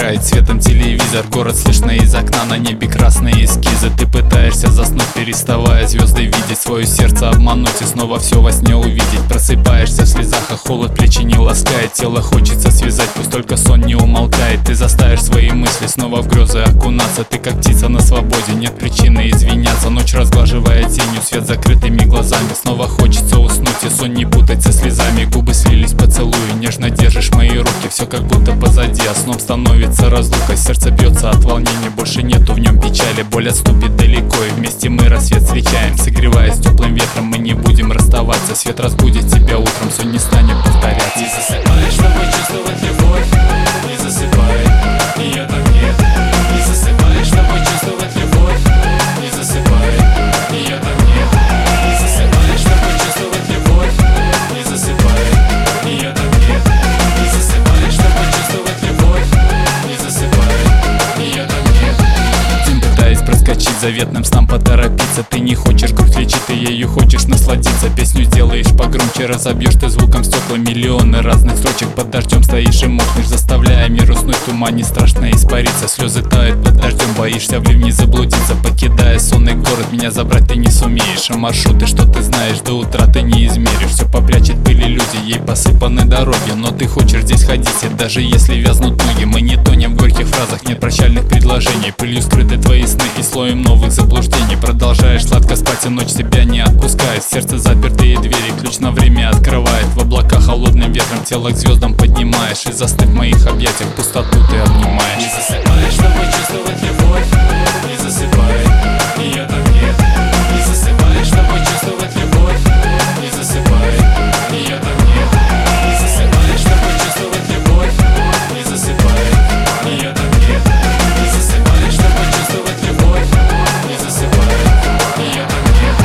играет светом телевизор. Город слышно из окна, на небе красные эскизы. Ты пытаешься заснуть, переставая звезды видеть, свое сердце обмануть и снова все во сне увидеть. Просыпаешься в слезах, а холод плечи не ласкает. Тело хочется связать, пусть только сон не умолкает. Ты заставишь свои мысли снова в грезы окунаться. Ты как птица на свободе, нет причины извиняться. Ночь разглаживая тенью, свет закрытыми глазами. Снова хочется уснуть и сон не путать со слезами. Губы слились поцелуи, нежно держишь мои руки. Все как будто позади, а сном становится разлука. Сердце бьется от волнения, больше нету в нем печали. Боль отступит далеко, и вместе мы рассвет встречаем. Согреваясь теплым ветром, мы не будем расставаться. Свет разбудит тебя утром, сон не станет повторяться. Не засыпай, чтобы чувствовать любовь. Не засыпай, ее там нет. Не засыпай, чтобы чувствовать любовь. Не засыпай, ее там нет. Не засыпай, чтобы чувствовать любовь. Не засыпай, ее там нет. Не засыпай, чтобы чувствовать любовь. Не засыпай, ее там нет. День пытаясь проскочить, заветным снам поторопиться. Ты не хочешь грудь лечить, ты ею хочешь насладиться. Песню сделаешь погромче, разобьешь ты звуком стекла. Миллионы разных строчек, под дождем стоишь и мокнешь, заставляя мир уснуть в тумане, страшно испариться. Слезы тают под дождем, боишься в ливне заблудиться. Покидая сонный город, меня забрать ты не сумеешь. А маршруты, что ты знаешь, до утра ты не измеришь. Все попрячет пыли люди, ей посыпаны дороги. Но ты хочешь здесь ходить, и даже если вязнут ноги. Мы не тонем в горьких фразах, нет прощальных предложений. Пылью скрыты твои сны и слоем новых заблуждений. Продолжаешь сладко спать, и ночь тебя не отпускает. Сердце запертые двери, ключ на время открывает. В облака холодным ветром тело к звездам поднимаешь. И застыв в моих объятиях пустоту ты обнимаешь. Не засыпай, чтобы чувствовать любовь. Не засыпай, ее там нет. Не засыпай, чтобы чувствовать любовь. Не засыпай, ее там нет. Не засыпай, чтобы чувствовать любовь. Не засыпай, ее там нет. Не засыпай, чтобы чувствовать любовь. Не засыпай, ее там нет.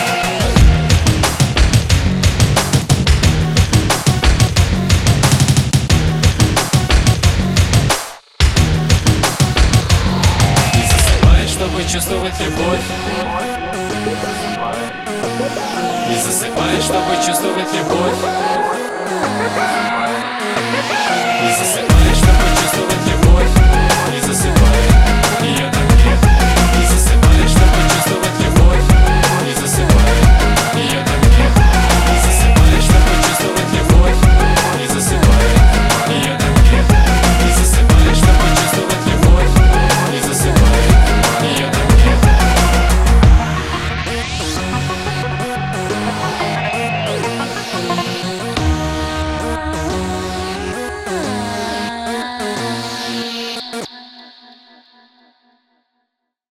Не засыпай, чтобы чувствовать любовь. Не засыпай, чтобы чувствовать любовь.